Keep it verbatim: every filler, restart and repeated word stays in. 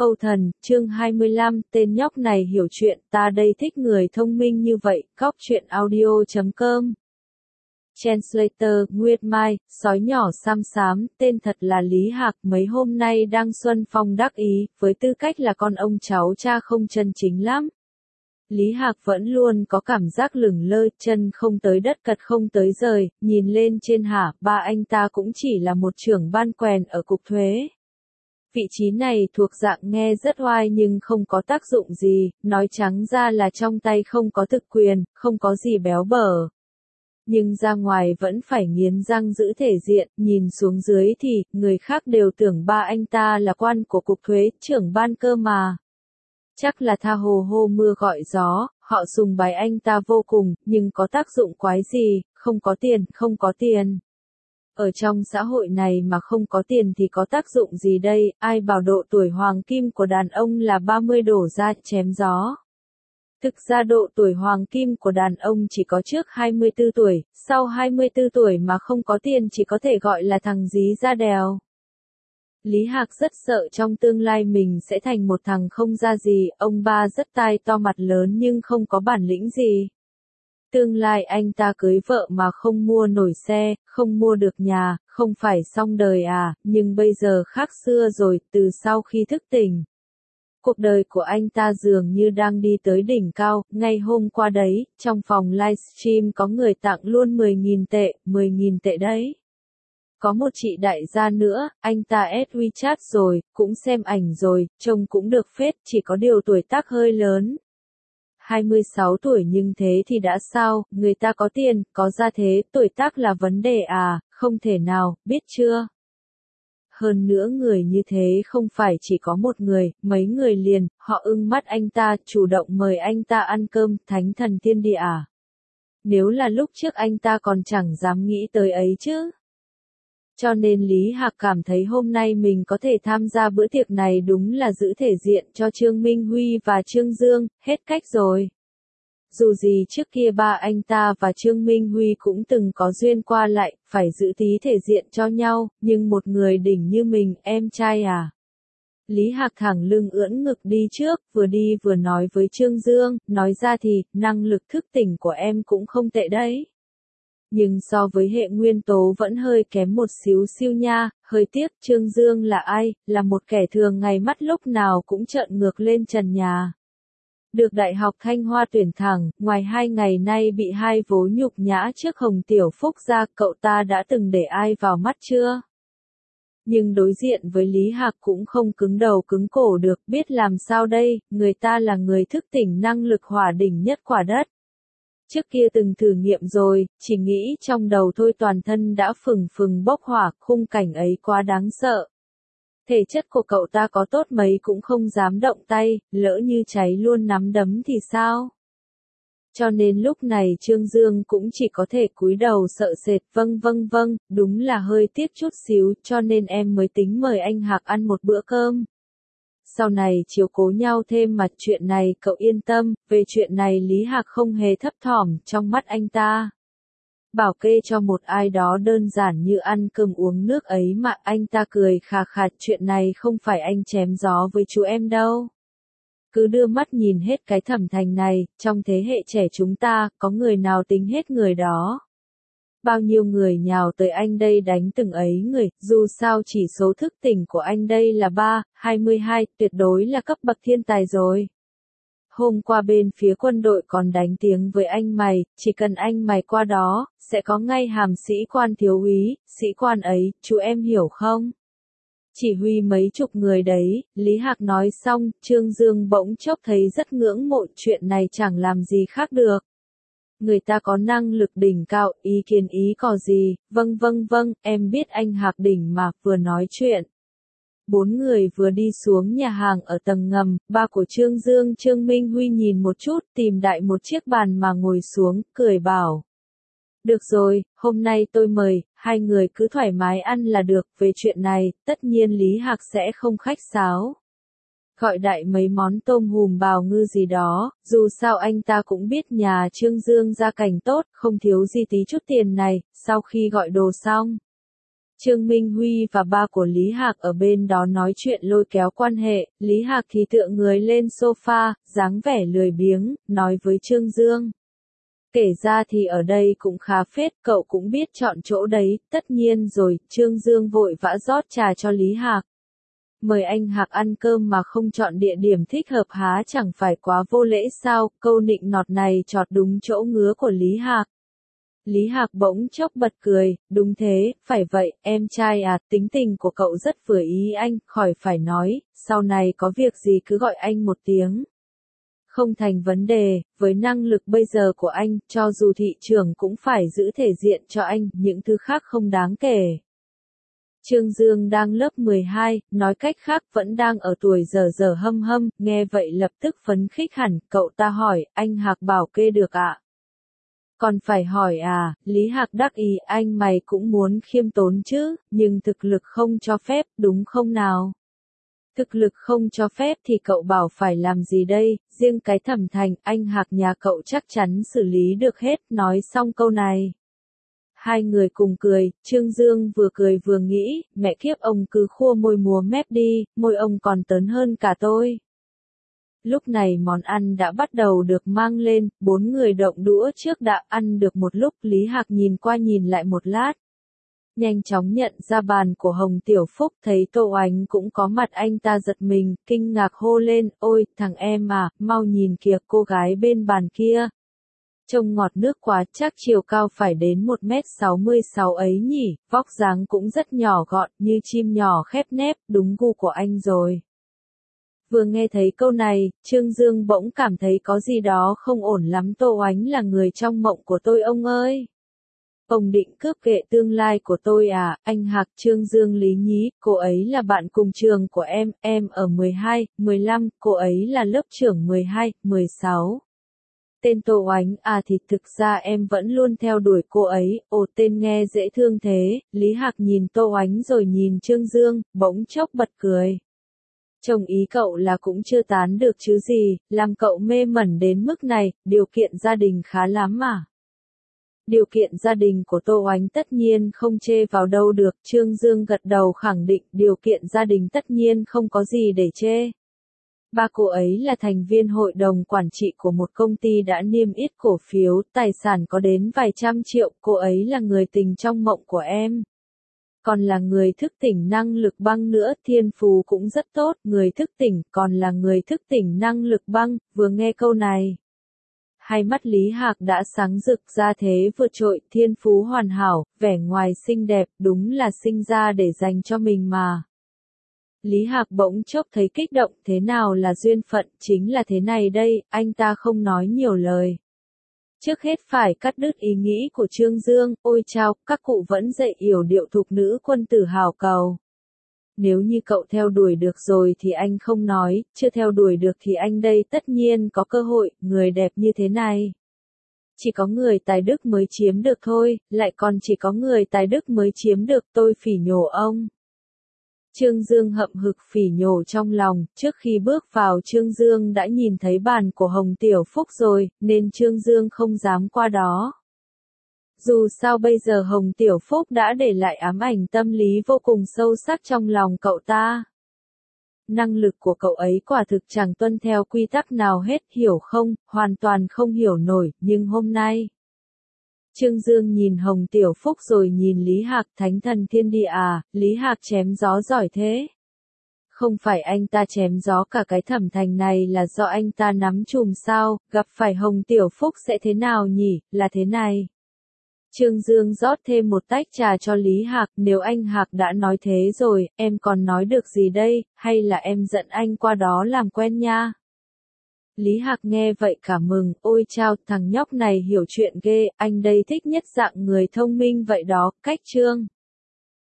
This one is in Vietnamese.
Âu Thần, chương hai mươi lăm, tên nhóc này hiểu chuyện, ta đây thích người thông minh như vậy, góc truyện audio chấm com. Translator, Nguyệt Mai, sói nhỏ xăm xám, tên thật là Lý Hạc, mấy hôm nay đang xuân phong đắc ý, với tư cách là con ông cháu cha không chân chính lắm. Lý Hạc vẫn luôn có cảm giác lửng lơ, chân không tới đất cật không tới rời, nhìn lên trên hả, ba anh ta cũng chỉ là một trưởng ban quèn ở cục thuế. Vị trí này thuộc dạng nghe rất oai nhưng không có tác dụng gì, nói trắng ra là trong tay không có thực quyền, không có gì béo bở. Nhưng ra ngoài vẫn phải nghiến răng giữ thể diện, nhìn xuống dưới thì, người khác đều tưởng ba anh ta là quan của cục thuế, trưởng ban cơ mà. Chắc là tha hồ hô mưa gọi gió, họ sùng bái anh ta vô cùng, nhưng có tác dụng quái gì, không có tiền, không có tiền. Ở trong xã hội này mà không có tiền thì có tác dụng gì đây, ai bảo độ tuổi hoàng kim của đàn ông là ba mươi đổ ra chém gió. Thực ra độ tuổi hoàng kim của đàn ông chỉ có trước hai mươi tư tuổi, sau hai mươi tư tuổi mà không có tiền chỉ có thể gọi là thằng dí da đèo. Lý Hạc rất sợ trong tương lai mình sẽ thành một thằng không ra gì, ông ba rất tai to mặt lớn nhưng không có bản lĩnh gì. Tương lai anh ta cưới vợ mà không mua nổi xe, không mua được nhà, không phải xong đời à, nhưng bây giờ khác xưa rồi, từ sau khi thức tỉnh. Cuộc đời của anh ta dường như đang đi tới đỉnh cao, ngay hôm qua đấy, trong phòng livestream có người tặng luôn mười nghìn tệ, mười nghìn tệ đấy. Có một chị đại gia nữa, anh ta add WeChat rồi, cũng xem ảnh rồi, trông cũng được phết, chỉ có điều tuổi tác hơi lớn. hai mươi sáu tuổi nhưng thế thì đã sao, người ta có tiền, có gia thế, tuổi tác là vấn đề à, không thể nào, biết chưa? Hơn nữa người như thế không phải chỉ có một người, mấy người liền, họ ưng mắt anh ta, chủ động mời anh ta ăn cơm, thánh thần tiên địa à? Nếu là lúc trước anh ta còn chẳng dám nghĩ tới ấy chứ. Cho nên Lý Hạc cảm thấy hôm nay mình có thể tham gia bữa tiệc này đúng là giữ thể diện cho Trương Minh Huy và Trương Dương, hết cách rồi. Dù gì trước kia ba anh ta và Trương Minh Huy cũng từng có duyên qua lại, phải giữ tí thể diện cho nhau, nhưng một người đỉnh như mình, em trai à. Lý Hạc thẳng lưng ưỡn ngực đi trước, vừa đi vừa nói với Trương Dương, nói ra thì, năng lực thức tỉnh của em cũng không tệ đấy. Nhưng so với hệ nguyên tố vẫn hơi kém một xíu siêu nha, hơi tiếc, Trương Dương là ai, là một kẻ thường ngày mắt lúc nào cũng trợn ngược lên trần nhà. Được Đại học Thanh Hoa tuyển thẳng, ngoài hai ngày nay bị hai vố nhục nhã trước Hồng Tiểu Phúc ra, cậu ta đã từng để ai vào mắt chưa? Nhưng đối diện với Lý Hạc cũng không cứng đầu cứng cổ được, biết làm sao đây, người ta là người thức tỉnh năng lực hỏa đỉnh nhất quả đất. Trước kia từng thử nghiệm rồi, chỉ nghĩ trong đầu thôi toàn thân đã phừng phừng bốc hỏa, khung cảnh ấy quá đáng sợ. Thể chất của cậu ta có tốt mấy cũng không dám động tay, lỡ như cháy luôn nắm đấm thì sao? Cho nên lúc này Trương Dương cũng chỉ có thể cúi đầu sợ sệt, vâng vâng vâng, đúng là hơi tiếc chút xíu, cho nên em mới tính mời anh Hạc ăn một bữa cơm. Sau này chiếu cố nhau thêm mà chuyện này cậu yên tâm, về chuyện này Lý Hạc không hề thấp thỏm trong mắt anh ta. Bảo kê cho một ai đó đơn giản như ăn cơm uống nước ấy mà anh ta cười khà khà, chuyện này không phải anh chém gió với chú em đâu. Cứ đưa mắt nhìn hết cái Thẩm Thành này, trong thế hệ trẻ chúng ta, có người nào tính hết người đó. Bao nhiêu người nhào tới anh đây đánh từng ấy người, dù sao chỉ số thức tỉnh của anh đây là ba, hai mươi hai, tuyệt đối là cấp bậc thiên tài rồi. Hôm qua bên phía quân đội còn đánh tiếng với anh mày, chỉ cần anh mày qua đó, sẽ có ngay hàm sĩ quan thiếu úy, sĩ quan ấy, chú em hiểu không? Chỉ huy mấy chục người đấy, Lý Hạc nói xong, Trương Dương bỗng chốc thấy rất ngưỡng mộ, chuyện này chẳng làm gì khác được. Người ta có năng lực đỉnh cao, ý kiến ý có gì, vâng vâng vâng, em biết anh Hạc đỉnh mà, vừa nói chuyện. Bốn người vừa đi xuống nhà hàng ở tầng ngầm, ba của Trương Dương Trương Minh Huy nhìn một chút, tìm đại một chiếc bàn mà ngồi xuống, cười bảo. Được rồi, hôm nay tôi mời, hai người cứ thoải mái ăn là được, về chuyện này, tất nhiên Lý Hạc sẽ không khách sáo. Gọi đại mấy món tôm hùm bào ngư gì đó, dù sao anh ta cũng biết nhà Trương Dương gia cảnh tốt, không thiếu gì tí chút tiền này, sau khi gọi đồ xong. Trương Minh Huy và ba của Lý Hạc ở bên đó nói chuyện lôi kéo quan hệ, Lý Hạc thì tựa người lên sofa, dáng vẻ lười biếng, nói với Trương Dương. Kể ra thì ở đây cũng khá phết, cậu cũng biết chọn chỗ đấy, tất nhiên rồi, Trương Dương vội vã rót trà cho Lý Hạc. Mời anh Hạc ăn cơm mà không chọn địa điểm thích hợp há chẳng phải quá vô lễ sao, câu nịnh nọt này chọt đúng chỗ ngứa của Lý Hạc. Lý Hạc bỗng chốc bật cười, đúng thế, phải vậy, em trai à, tính tình của cậu rất vừa ý anh, khỏi phải nói, sau này có việc gì cứ gọi anh một tiếng. Không thành vấn đề, với năng lực bây giờ của anh, cho dù thị trường cũng phải giữ thể diện cho anh, những thứ khác không đáng kể. Trương Dương đang lớp mười hai, nói cách khác vẫn đang ở tuổi dở dở hâm hâm, nghe vậy lập tức phấn khích hẳn, cậu ta hỏi, anh Hạc bảo kê được ạ? Còn phải hỏi à, Lý Hạc đắc ý, anh mày cũng muốn khiêm tốn chứ, nhưng thực lực không cho phép, đúng không nào? Thực lực không cho phép thì cậu bảo phải làm gì đây, riêng cái Thẩm Thành, anh Hạc nhà cậu chắc chắn xử lý được hết, nói xong câu này. Hai người cùng cười, Trương Dương vừa cười vừa nghĩ, mẹ kiếp ông cứ khua môi múa mép đi, môi ông còn tớn hơn cả tôi. Lúc này món ăn đã bắt đầu được mang lên, bốn người động đũa trước đã ăn được một lúc, Lý Hạc nhìn qua nhìn lại một lát. Nhanh chóng nhận ra bàn của Hồng Tiểu Phúc, thấy Tô Oánh cũng có mặt, anh ta giật mình, kinh ngạc hô lên, ôi, thằng em à, mau nhìn kìa cô gái bên bàn kia. Trông ngọt nước quá, chắc chiều cao phải đến một mét sáu mươi sáu ấy nhỉ, vóc dáng cũng rất nhỏ gọn, như chim nhỏ khép nép, đúng gu của anh rồi. Vừa nghe thấy câu này, Trương Dương bỗng cảm thấy có gì đó không ổn lắm, Tô Oánh là người trong mộng của tôi ông ơi. Ông định cướp kệ tương lai của tôi à, anh Hạc. Trương Dương lý nhí, cô ấy là bạn cùng trường của em, em ở mười hai, mười lăm, cô ấy là lớp trưởng mười hai, mười sáu. Tên Tô Oánh à, thì thực ra em vẫn luôn theo đuổi cô ấy, ồ tên nghe dễ thương thế, Lý Hạc nhìn Tô Oánh rồi nhìn Trương Dương, bỗng chốc bật cười. Chồng ý cậu là cũng chưa tán được chứ gì, làm cậu mê mẩn đến mức này, điều kiện gia đình khá lắm mà. Điều kiện gia đình của Tô Oánh tất nhiên không chê vào đâu được, Trương Dương gật đầu khẳng định điều kiện gia đình tất nhiên không có gì để chê. Ba cô ấy là thành viên hội đồng quản trị của một công ty đã niêm yết cổ phiếu, tài sản có đến vài trăm triệu, cô ấy là người tình trong mộng của em. Còn là người thức tỉnh năng lực băng nữa, thiên phú cũng rất tốt, người thức tỉnh, còn là người thức tỉnh năng lực băng, vừa nghe câu này. Hai mắt Lý Hạc đã sáng rực ra thế vượt trội, thiên phú hoàn hảo, vẻ ngoài xinh đẹp, đúng là sinh ra để dành cho mình mà. Lý Hạc bỗng chốc thấy kích động, thế nào là duyên phận, chính là thế này đây, anh ta không nói nhiều lời. Trước hết phải cắt đứt ý nghĩ của Trương Dương, ôi chao, các cụ vẫn dạy yểu điệu thục nữ quân tử hào cầu. Nếu như cậu theo đuổi được rồi thì anh không nói, chưa theo đuổi được thì anh đây tất nhiên có cơ hội, người đẹp như thế này. Chỉ có người tài đức mới chiếm được thôi, lại còn chỉ có người tài đức mới chiếm được, tôi phỉ nhổ ông. Trương Dương hậm hực phỉ nhổ trong lòng, trước khi bước vào Trương Dương đã nhìn thấy bàn của Hồng Tiểu Phúc rồi, nên Trương Dương không dám qua đó. Dù sao bây giờ Hồng Tiểu Phúc đã để lại ám ảnh tâm lý vô cùng sâu sắc trong lòng cậu ta. Năng lực của cậu ấy quả thực chẳng tuân theo quy tắc nào hết, hiểu không, hoàn toàn không hiểu nổi, nhưng hôm nay. Trương Dương nhìn Hồng Tiểu Phúc rồi nhìn Lý Hạc, thánh thần thiên địa à, Lý Hạc chém gió giỏi thế. Không phải anh ta chém gió cả cái Thẩm Thành này là do anh ta nắm chùm sao, gặp phải Hồng Tiểu Phúc sẽ thế nào nhỉ, là thế này. Trương Dương rót thêm một tách trà cho Lý Hạc, nếu anh Hạc đã nói thế rồi, em còn nói được gì đây, hay là em dẫn anh qua đó làm quen nha. Lý Hạc nghe vậy cả mừng, ôi chao, thằng nhóc này hiểu chuyện ghê, anh đây thích nhất dạng người thông minh vậy đó, cách Trương.